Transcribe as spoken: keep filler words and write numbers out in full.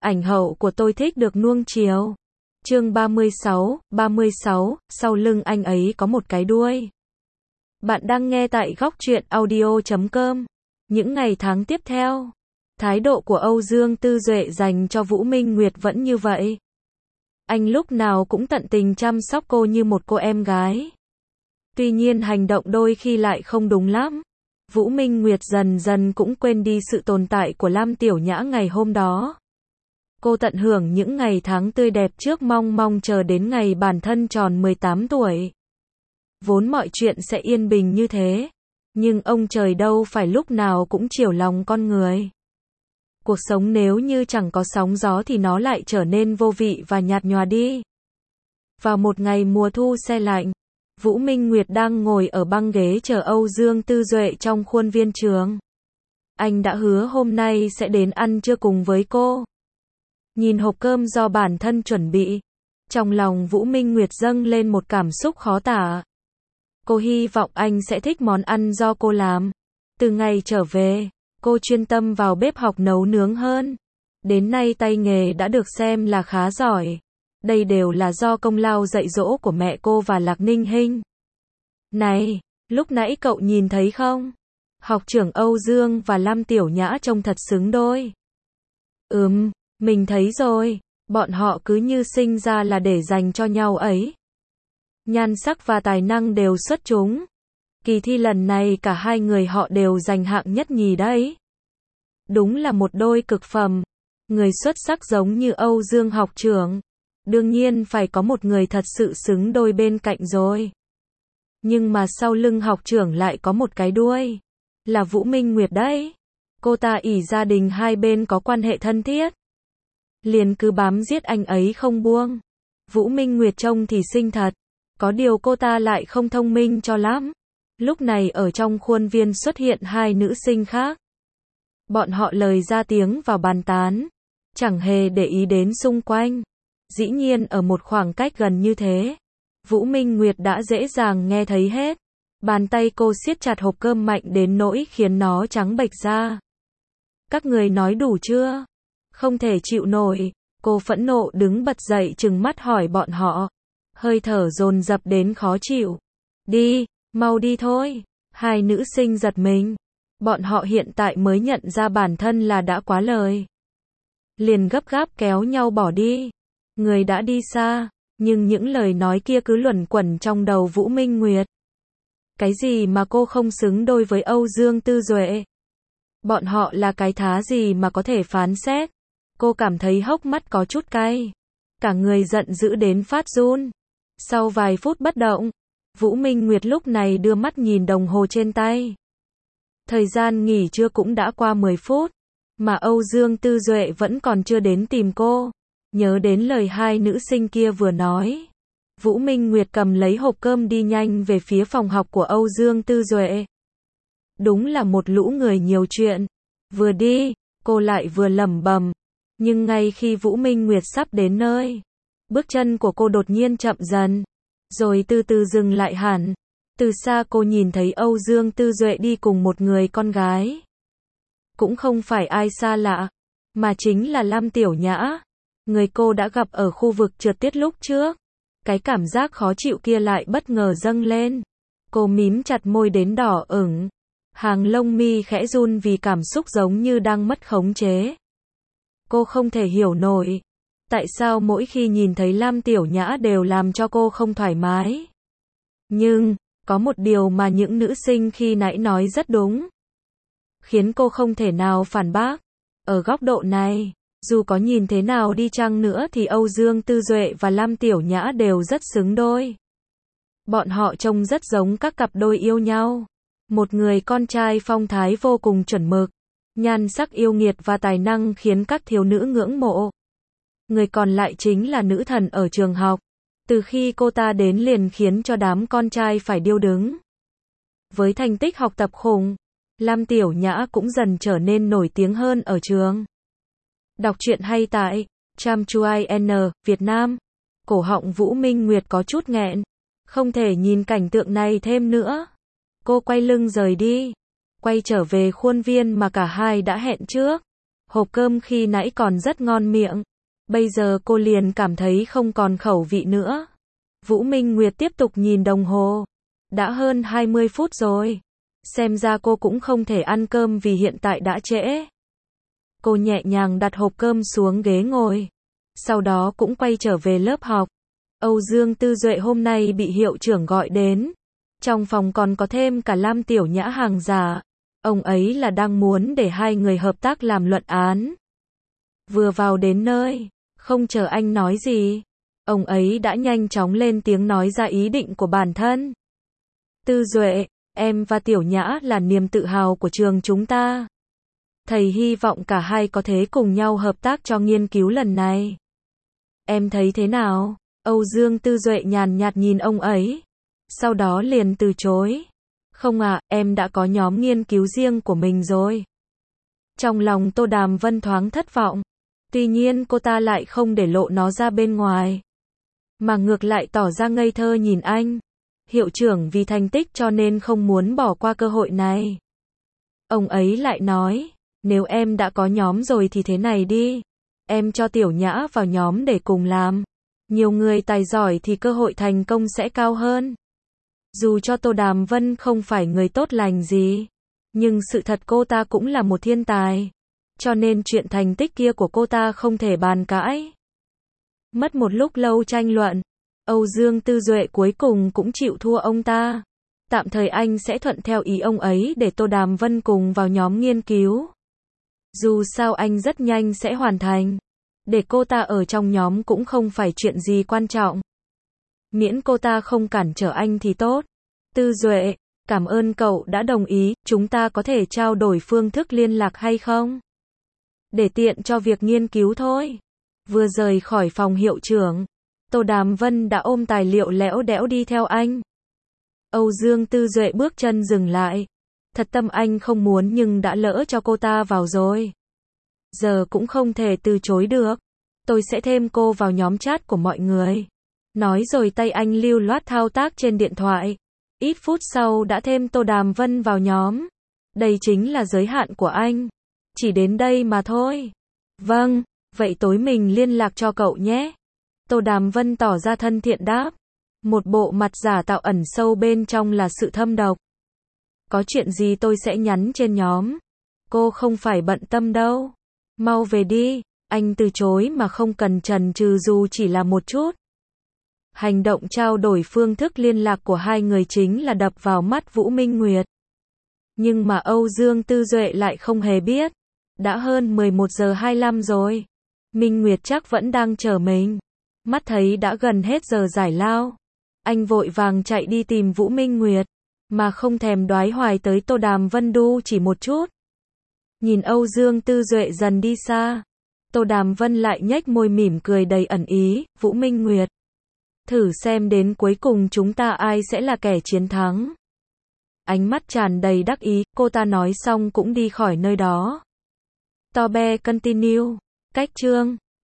ảnh hậu của tôi thích được nuông chiều. Chương ba mươi sáu, ba mươi sáu, sau lưng anh ấy có một cái đuôi. Bạn đang nghe tại góc truyện audio chấm com. Những ngày tháng tiếp theo, thái độ của Âu Dương Tư Duệ dành cho Vũ Minh Nguyệt vẫn như vậy. Anh lúc nào cũng tận tình chăm sóc cô như một cô em gái. Tuy nhiên hành động đôi khi lại không đúng lắm. Vũ Minh Nguyệt dần dần cũng quên đi sự tồn tại của Lam Tiểu Nhã ngày hôm đó. Cô tận hưởng những ngày tháng tươi đẹp trước, mong mong chờ đến ngày bản thân tròn mười tám tuổi. Vốn mọi chuyện sẽ yên bình như thế, nhưng ông trời đâu phải lúc nào cũng chiều lòng con người. Cuộc sống nếu như chẳng có sóng gió thì nó lại trở nên vô vị và nhạt nhòa đi. Vào một ngày mùa thu se lạnh, Vũ Minh Nguyệt đang ngồi ở băng ghế chờ Âu Dương Tư Duệ trong khuôn viên trường. Anh đã hứa hôm nay sẽ đến ăn trưa cùng với cô. Nhìn hộp cơm do bản thân chuẩn bị, trong lòng Vũ Minh Nguyệt dâng lên một cảm xúc khó tả. Cô hy vọng anh sẽ thích món ăn do cô làm. Từ ngày trở về, cô chuyên tâm vào bếp học nấu nướng hơn. Đến nay tay nghề đã được xem là khá giỏi. Đây đều là do công lao dạy dỗ của mẹ cô và Lạc Ninh Hinh. Này, lúc nãy cậu nhìn thấy không? Học trưởng Âu Dương và Lam Tiểu Nhã trông thật xứng đôi. Ừm, mình thấy rồi, bọn họ cứ như sinh ra là để dành cho nhau ấy. Nhan sắc và tài năng đều xuất chúng. Kỳ thi lần này cả hai người họ đều giành hạng nhất nhì đấy. Đúng là một đôi cực phẩm. Người xuất sắc giống như Âu Dương học trưởng, đương nhiên phải có một người thật sự xứng đôi bên cạnh rồi. Nhưng mà sau lưng học trưởng lại có một cái đuôi. Là Vũ Minh Nguyệt đấy. Cô ta ỷ gia đình hai bên có quan hệ thân thiết, liền cứ bám giết anh ấy không buông. Vũ Minh Nguyệt trông thì xinh thật, có điều cô ta lại không thông minh cho lắm. Lúc này ở trong khuôn viên xuất hiện hai nữ sinh khác. Bọn họ lời ra tiếng vào bàn tán, chẳng hề để ý đến xung quanh. Dĩ nhiên ở một khoảng cách gần như thế, Vũ Minh Nguyệt đã dễ dàng nghe thấy hết. Bàn tay cô siết chặt hộp cơm mạnh đến nỗi khiến nó trắng bệch ra. Các người nói đủ chưa? Không thể chịu nổi. Cô phẫn nộ đứng bật dậy trừng mắt hỏi bọn họ. Hơi thở dồn dập đến khó chịu. Đi, mau đi thôi. Hai nữ sinh giật mình. Bọn họ hiện tại mới nhận ra bản thân là đã quá lời. Liền gấp gáp kéo nhau bỏ đi. Người đã đi xa, nhưng những lời nói kia cứ luẩn quẩn trong đầu Vũ Minh Nguyệt. Cái gì mà cô không xứng đôi với Âu Dương Tư Duệ? Bọn họ là cái thá gì mà có thể phán xét? Cô cảm thấy hốc mắt có chút cay. Cả người giận dữ đến phát run. Sau vài phút bất động, Vũ Minh Nguyệt lúc này đưa mắt nhìn đồng hồ trên tay. Thời gian nghỉ trưa cũng đã qua mười phút, mà Âu Dương Tư Duệ vẫn còn chưa đến tìm cô. Nhớ đến lời hai nữ sinh kia vừa nói, Vũ Minh Nguyệt cầm lấy hộp cơm đi nhanh về phía phòng học của Âu Dương Tư Duệ. Đúng là một lũ người nhiều chuyện. Vừa đi, cô lại vừa lẩm bẩm. Nhưng ngay khi Vũ Minh Nguyệt sắp đến nơi, bước chân của cô đột nhiên chậm dần, rồi từ từ dừng lại hẳn. Từ xa cô nhìn thấy Âu Dương Tư Duệ đi cùng một người con gái. Cũng không phải ai xa lạ, mà chính là Lam Tiểu Nhã, người cô đã gặp ở khu vực trượt tuyết lúc trước. Cái cảm giác khó chịu kia lại bất ngờ dâng lên. Cô mím chặt môi đến đỏ ửng. Hàng lông mi khẽ run vì cảm xúc giống như đang mất khống chế. Cô không thể hiểu nổi. Tại sao mỗi khi nhìn thấy Lam Tiểu Nhã đều làm cho cô không thoải mái. Nhưng, có một điều mà những nữ sinh khi nãy nói rất đúng. Khiến cô không thể nào phản bác. Ở góc độ này, dù có nhìn thế nào đi chăng nữa thì Âu Dương Tư Duệ và Lam Tiểu Nhã đều rất xứng đôi. Bọn họ trông rất giống các cặp đôi yêu nhau. Một người con trai phong thái vô cùng chuẩn mực, nhan sắc yêu nghiệt và tài năng khiến các thiếu nữ ngưỡng mộ. Người còn lại chính là nữ thần ở trường học. Từ khi cô ta đến liền khiến cho đám con trai phải điêu đứng. Với thành tích học tập khủng, Lam Tiểu Nhã cũng dần trở nên nổi tiếng hơn ở trường. Đọc truyện hay tại Tramchuin Việt Nam. Cổ họng Vũ Minh Nguyệt có chút nghẹn, không thể nhìn cảnh tượng này thêm nữa. Cô quay lưng rời đi, quay trở về khuôn viên mà cả hai đã hẹn trước. Hộp cơm khi nãy còn rất ngon miệng. Bây giờ cô liền cảm thấy không còn khẩu vị nữa. Vũ Minh Nguyệt tiếp tục nhìn đồng hồ. Đã hơn hai mươi phút rồi. Xem ra cô cũng không thể ăn cơm vì hiện tại đã trễ. Cô nhẹ nhàng đặt hộp cơm xuống ghế ngồi. Sau đó cũng quay trở về lớp học. Âu Dương Tư Duệ hôm nay bị hiệu trưởng gọi đến. Trong phòng còn có thêm cả Lam Tiểu Nhã hàng giả. Ông ấy là đang muốn để hai người hợp tác làm luận án. Vừa vào đến nơi, không chờ anh nói gì, ông ấy đã nhanh chóng lên tiếng nói ra ý định của bản thân. Tư Duệ, em và Tiểu Nhã là niềm tự hào của trường chúng ta. Thầy hy vọng cả hai có thể cùng nhau hợp tác cho nghiên cứu lần này. Em thấy thế nào? Âu Dương Tư Duệ nhàn nhạt nhìn ông ấy. Sau đó liền từ chối. Không ạ, à, em đã có nhóm nghiên cứu riêng của mình rồi. Trong lòng Tô Đàm Vân thoáng thất vọng. Tuy nhiên cô ta lại không để lộ nó ra bên ngoài. Mà ngược lại tỏ ra ngây thơ nhìn anh. Hiệu trưởng vì thành tích cho nên không muốn bỏ qua cơ hội này. Ông ấy lại nói, nếu em đã có nhóm rồi thì thế này đi. Em cho Tiểu Nhã vào nhóm để cùng làm. Nhiều người tài giỏi thì cơ hội thành công sẽ cao hơn. Dù cho Tô Đàm Vân không phải người tốt lành gì, nhưng sự thật cô ta cũng là một thiên tài. Cho nên chuyện thành tích kia của cô ta không thể bàn cãi. Mất một lúc lâu tranh luận, Âu Dương Tư Duệ cuối cùng cũng chịu thua ông ta. Tạm thời anh sẽ thuận theo ý ông ấy để Tô Đàm Vân cùng vào nhóm nghiên cứu. Dù sao anh rất nhanh sẽ hoàn thành. Để cô ta ở trong nhóm cũng không phải chuyện gì quan trọng. Miễn cô ta không cản trở anh thì tốt. Tư Duệ, cảm ơn cậu đã đồng ý, chúng ta có thể trao đổi phương thức liên lạc hay không? Để tiện cho việc nghiên cứu thôi. Vừa rời khỏi phòng hiệu trưởng, Tô Đàm Vân đã ôm tài liệu lẽo đẽo đi theo anh. Âu Dương Tư Duệ bước chân dừng lại. Thật tâm anh không muốn nhưng đã lỡ cho cô ta vào rồi. Giờ cũng không thể từ chối được. Tôi sẽ thêm cô vào nhóm chat của mọi người. Nói rồi tay anh lưu loát thao tác trên điện thoại. Ít phút sau đã thêm Tô Đàm Vân vào nhóm. Đây chính là giới hạn của anh. Chỉ đến đây mà thôi. Vâng, vậy tối mình liên lạc cho cậu nhé. Tô Đàm Vân tỏ ra thân thiện đáp. Một bộ mặt giả tạo ẩn sâu bên trong là sự thâm độc. Có chuyện gì tôi sẽ nhắn trên nhóm. Cô không phải bận tâm đâu. Mau về đi. Anh từ chối mà không cần chần chừ dù chỉ là một chút. Hành động trao đổi phương thức liên lạc của hai người chính là đập vào mắt Vũ Minh Nguyệt. Nhưng mà Âu Dương Tư Duệ lại không hề biết. Đã hơn mười một giờ hai mươi lăm rồi. Minh Nguyệt chắc vẫn đang chờ mình. Mắt thấy đã gần hết giờ giải lao. Anh vội vàng chạy đi tìm Vũ Minh Nguyệt. Mà không thèm đoái hoài tới Tô Đàm Vân đu chỉ một chút. Nhìn Âu Dương Tư Duệ dần đi xa. Tô Đàm Vân lại nhếch môi mỉm cười đầy ẩn ý. Vũ Minh Nguyệt, thử xem đến cuối cùng chúng ta ai sẽ là kẻ chiến thắng. Ánh mắt tràn đầy đắc ý, cô ta nói xong cũng đi khỏi nơi đó. To be continue. Cách chương